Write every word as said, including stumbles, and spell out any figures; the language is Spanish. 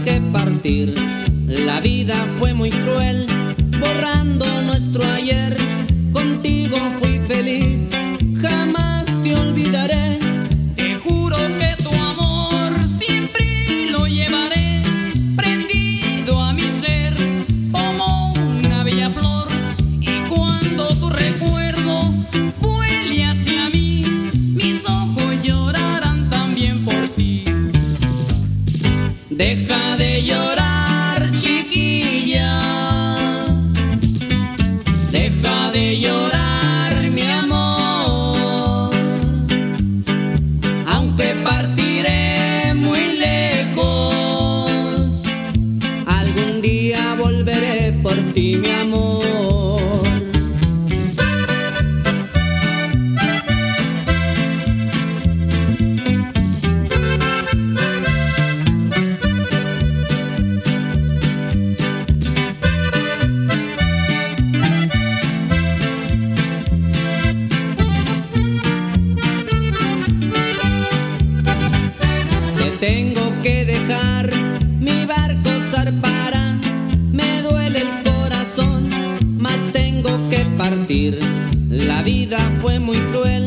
que partir. La vida fue muy cruel, borrando nuestro ayer. Contigo fui feliz, jamás te olvidaré. Te juro que tu amor siempre lo llevaré, prendido a mi ser como una bella flor. Y cuando tu recuerdo vuele hacia mí, mis ojos llorarán también por ti. Deja de llorar, chiquilla. Deja de llorar, mi amor. Aunque partiré muy lejos, algún día volveré por ti, mi amor. Tengo que dejar, mi barco zarpará. Me duele el corazón, mas tengo que partir. La vida fue muy cruel.